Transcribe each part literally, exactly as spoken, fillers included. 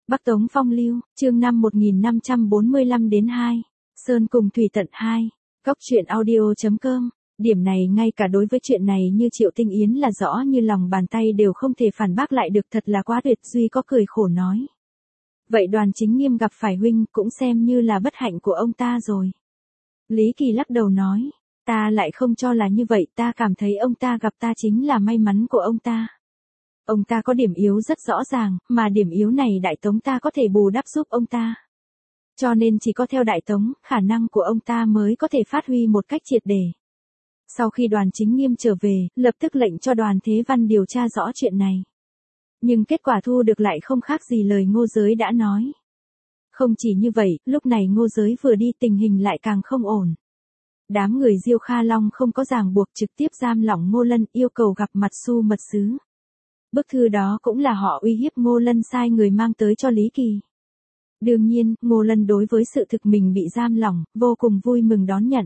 Bắc Tống Phong Lưu, chương năm một nghìn năm trăm bốn mươi lăm đến hai. Sơn cùng Thủy Tận hai. Cóc truyện audio chấm com. Điểm này ngay cả đối với chuyện này như Triệu Tinh Yến là rõ như lòng bàn tay đều không thể phản bác lại được, thật là quá tuyệt. Duy có cười khổ nói. Vậy Đoàn Chính Nghiêm gặp phải huynh cũng xem như là bất hạnh của ông ta rồi. Lý Kỳ lắc đầu nói. Ta lại không cho là như vậy, ta cảm thấy ông ta gặp ta chính là may mắn của ông ta. Ông ta có điểm yếu rất rõ ràng, mà điểm yếu này Đại Tống ta có thể bù đắp giúp ông ta. Cho nên chỉ có theo Đại Tống, khả năng của ông ta mới có thể phát huy một cách triệt để. Sau khi Đoàn Chính Nghiêm trở về, lập tức lệnh cho Đoàn Thế Văn điều tra rõ chuyện này. Nhưng kết quả thu được lại không khác gì lời Ngô Giới đã nói. Không chỉ như vậy, lúc này Ngô Giới vừa đi tình hình lại càng không ổn. Đám người Diêu Kha Long không có ràng buộc trực tiếp giam lỏng Ngô Lân, yêu cầu gặp mặt Su Mật Sứ. Bức thư đó cũng là họ uy hiếp Ngô Lân sai người mang tới cho Lý Kỳ. Đương nhiên, Ngô Lân đối với sự thực mình bị giam lỏng, vô cùng vui mừng đón nhận.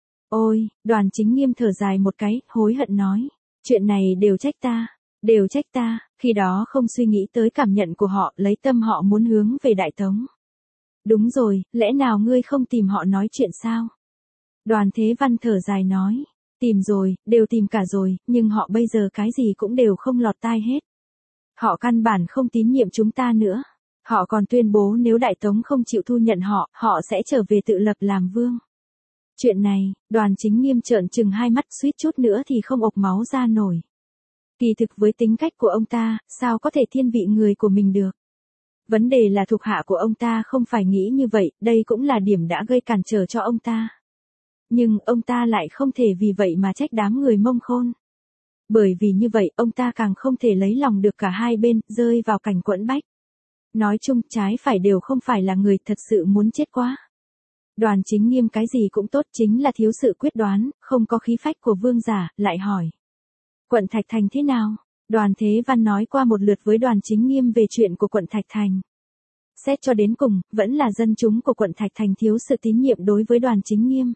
Ôi, Đoàn Chính Nghiêm thở dài một cái, hối hận nói. Chuyện này đều trách ta, đều trách ta, khi đó không suy nghĩ tới cảm nhận của họ, lấy tâm họ muốn hướng về Đại Tống. Đúng rồi, lẽ nào ngươi không tìm họ nói chuyện sao? Đoàn Thế Văn thở dài nói. Tìm rồi, đều tìm cả rồi, nhưng họ bây giờ cái gì cũng đều không lọt tai hết. Họ căn bản không tín nhiệm chúng ta nữa. Họ còn tuyên bố nếu Đại Tống không chịu thu nhận họ, họ sẽ trở về tự lập làm vương. Chuyện này, Đoàn Chính Nghiêm trợn trừng hai mắt, suýt chút nữa thì không ộc máu ra nổi. Kỳ thực với tính cách của ông ta, sao có thể thiên vị người của mình được? Vấn đề là thuộc hạ của ông ta không phải nghĩ như vậy, đây cũng là điểm đã gây cản trở cho ông ta. Nhưng ông ta lại không thể vì vậy mà trách đám người Mông Khôn. Bởi vì như vậy ông ta càng không thể lấy lòng được cả hai bên, rơi vào cảnh quẫn bách. Nói chung trái phải đều không phải là người, thật sự muốn chết quá. Đoàn Chính Nghiêm cái gì cũng tốt, chính là thiếu sự quyết đoán, không có khí phách của vương giả, lại hỏi. Quận Thạch Thành thế nào? Đoàn Thế Văn nói qua một lượt với Đoàn Chính Nghiêm về chuyện của quận Thạch Thành. Xét cho đến cùng, vẫn là dân chúng của quận Thạch Thành thiếu sự tín nhiệm đối với Đoàn Chính Nghiêm.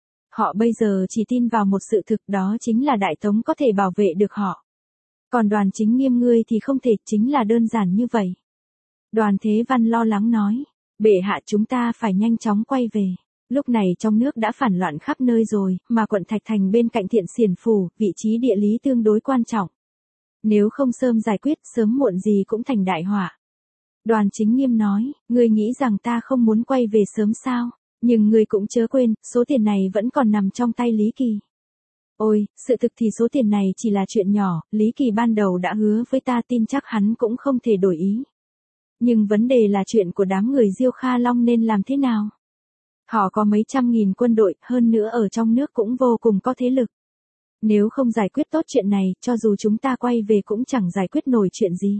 Họ bây giờ chỉ tin vào một sự thực, đó chính là Đại Tống có thể bảo vệ được họ. Còn Đoàn Chính Nghiêm ngươi thì không thể, chính là đơn giản như vậy. Đoàn Thế Văn lo lắng nói. Bệ hạ, chúng ta phải nhanh chóng quay về. Lúc này trong nước đã phản loạn khắp nơi rồi, mà quận Thạch Thành bên cạnh Thiện Xiển Phủ, vị trí địa lý tương đối quan trọng. Nếu không sớm giải quyết, sớm muộn gì cũng thành đại họa. Đoàn Chính Nghiêm nói, ngươi nghĩ rằng ta không muốn quay về sớm sao? Nhưng ngươi cũng chớ quên, số tiền này vẫn còn nằm trong tay Lý Kỳ. Ôi, sự thực thì số tiền này chỉ là chuyện nhỏ, Lý Kỳ ban đầu đã hứa với ta, tin chắc hắn cũng không thể đổi ý. Nhưng vấn đề là chuyện của đám người Diêu Kha Long nên làm thế nào? Họ có mấy trăm nghìn quân đội, hơn nữa ở trong nước cũng vô cùng có thế lực. Nếu không giải quyết tốt chuyện này, cho dù chúng ta quay về cũng chẳng giải quyết nổi chuyện gì.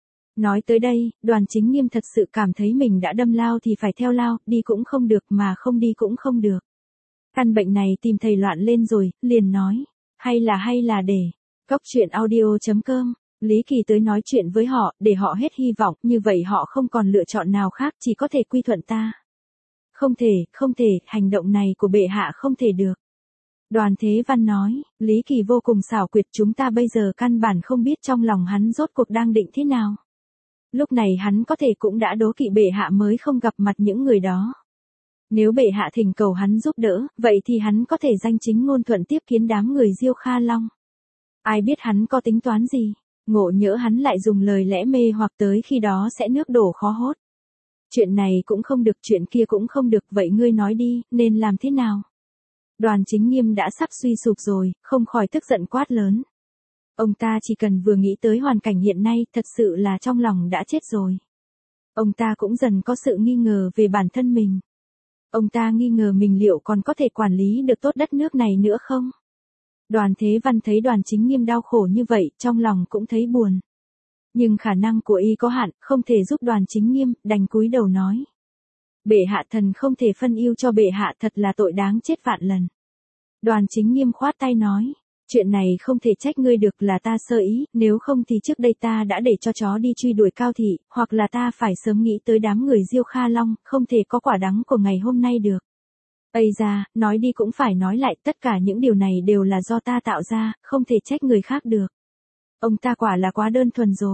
Nói tới đây, Đoàn Chính Nghiêm thật sự cảm thấy mình đã đâm lao thì phải theo lao, đi cũng không được mà không đi cũng không được. Căn bệnh này tìm thầy loạn lên rồi, liền nói. Hay là hay là để. Cóc truyện audio chấm com. Lý Kỳ tới nói chuyện với họ, để họ hết hy vọng, như vậy họ không còn lựa chọn nào khác, chỉ có thể quy thuận ta. Không thể, không thể, hành động này của bệ hạ không thể được. Đoàn Thế Văn nói, Lý Kỳ vô cùng xảo quyệt, chúng ta bây giờ căn bản không biết trong lòng hắn rốt cuộc đang định thế nào. Lúc này hắn có thể cũng đã đố kỵ bệ hạ mới không gặp mặt những người đó. Nếu bệ hạ thỉnh cầu hắn giúp đỡ, vậy thì hắn có thể danh chính ngôn thuận tiếp kiến đám người Diêu Kha Long. Ai biết hắn có tính toán gì, ngộ nhỡ hắn lại dùng lời lẽ mê hoặc, tới khi đó sẽ nước đổ khó hốt. Chuyện này cũng không được, chuyện kia cũng không được, vậy ngươi nói đi, nên làm thế nào? Đoàn Chính Nghiêm đã sắp suy sụp rồi, không khỏi tức giận quát lớn. Ông ta chỉ cần vừa nghĩ tới hoàn cảnh hiện nay, thật sự là trong lòng đã chết rồi. Ông ta cũng dần có sự nghi ngờ về bản thân mình. Ông ta nghi ngờ mình liệu còn có thể quản lý được tốt đất nước này nữa không? Đoàn Thế Văn thấy Đoàn Chính Nghiêm đau khổ như vậy, trong lòng cũng thấy buồn. Nhưng khả năng của y có hạn, không thể giúp Đoàn Chính Nghiêm, đành cúi đầu nói. Bệ hạ, thần không thể phân ưu cho bệ hạ, thật là tội đáng chết vạn lần. Đoàn Chính Nghiêm khoát tay nói. Chuyện này không thể trách ngươi được, là ta sơ ý, nếu không thì trước đây ta đã để cho chó đi truy đuổi Cao Thị, hoặc là ta phải sớm nghĩ tới đám người Diêu Kha Long, không thể có quả đắng của ngày hôm nay được. Ây da, nói đi cũng phải nói lại, tất cả những điều này đều là do ta tạo ra, không thể trách người khác được. Ông ta quả là quá đơn thuần rồi.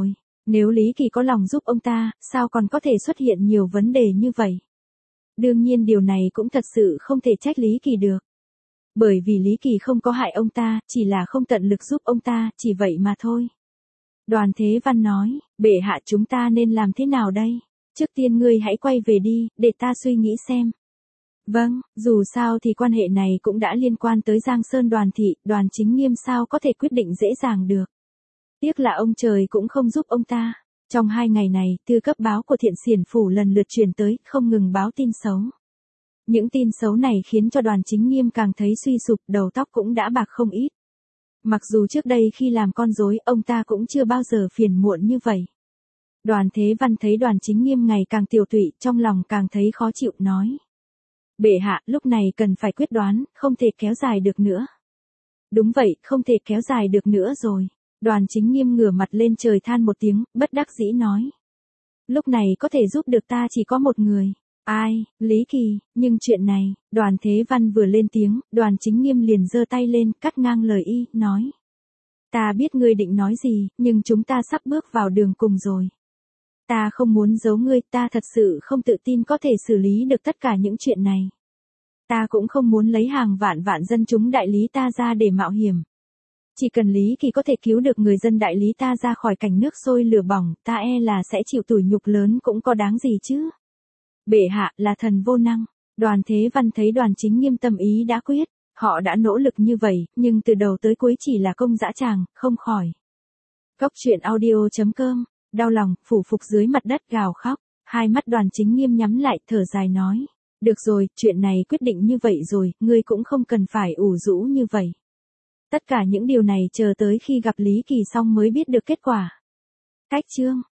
Nếu Lý Kỳ có lòng giúp ông ta, sao còn có thể xuất hiện nhiều vấn đề như vậy? Đương nhiên điều này cũng thật sự không thể trách Lý Kỳ được. Bởi vì Lý Kỳ không có hại ông ta, chỉ là không tận lực giúp ông ta, chỉ vậy mà thôi. Đoàn Thế Văn nói, bệ hạ chúng ta nên làm thế nào đây? Trước tiên ngươi hãy quay về đi, để ta suy nghĩ xem. Vâng, dù sao thì quan hệ này cũng đã liên quan tới Giang Sơn Đoàn Thị, Đoàn Chính Nghiêm sao có thể quyết định dễ dàng được. Tiếc là ông trời cũng không giúp ông ta. Trong hai ngày này, thư cấp báo của Thiện Xiển Phủ lần lượt truyền tới, không ngừng báo tin xấu. Những tin xấu này khiến cho Đoàn Chính Nghiêm càng thấy suy sụp, đầu tóc cũng đã bạc không ít. Mặc dù trước đây khi làm con rối, ông ta cũng chưa bao giờ phiền muộn như vậy. Đoàn Thế Văn thấy Đoàn Chính Nghiêm ngày càng tiều tụy, trong lòng càng thấy khó chịu, nói. Bệ hạ, lúc này cần phải quyết đoán, không thể kéo dài được nữa. Đúng vậy, không thể kéo dài được nữa rồi. Đoàn Chính Nghiêm ngửa mặt lên trời than một tiếng, bất đắc dĩ nói. Lúc này có thể giúp được ta chỉ có một người. Ai, Lý Kỳ, nhưng chuyện này, Đoàn Thế Văn vừa lên tiếng, Đoàn Chính Nghiêm liền giơ tay lên, cắt ngang lời y, nói. Ta biết ngươi định nói gì, nhưng chúng ta sắp bước vào đường cùng rồi. Ta không muốn giấu ngươi, ta thật sự không tự tin có thể xử lý được tất cả những chuyện này. Ta cũng không muốn lấy hàng vạn vạn dân chúng đại lý ta ra để mạo hiểm. Chỉ cần Lý Kỳ có thể cứu được người dân đại lý ta ra khỏi cảnh nước sôi lửa bỏng, ta e là sẽ chịu tủi nhục lớn cũng có đáng gì chứ. Bệ hạ là thần vô năng. Đoàn Thế Văn thấy Đoàn Chính Nghiêm tâm ý đã quyết, họ đã nỗ lực như vậy, nhưng từ đầu tới cuối chỉ là công dã tràng, không khỏi. Cốc truyện audio chấm com, đau lòng, phủ phục dưới mặt đất gào khóc, hai mắt Đoàn Chính Nghiêm nhắm lại, thở dài nói. Được rồi, chuyện này quyết định như vậy rồi, ngươi cũng không cần phải ủ rũ như vậy. Tất cả những điều này chờ tới khi gặp Lý Kỳ xong mới biết được kết quả. Cách chương